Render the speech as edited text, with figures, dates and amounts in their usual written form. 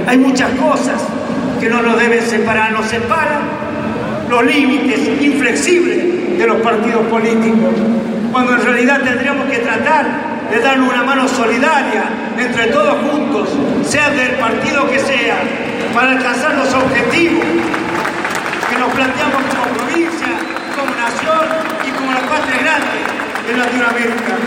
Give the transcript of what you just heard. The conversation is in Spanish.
Hay muchas cosas que no nos deben separar, nos separan los límites inflexibles de los partidos políticos, cuando en realidad tendríamos que tratar de darle una mano solidaria entre todos juntos, sea del partido que sea, para alcanzar los objetivos que nos planteamos como provincia, como nación y como la patria grande de Latinoamérica.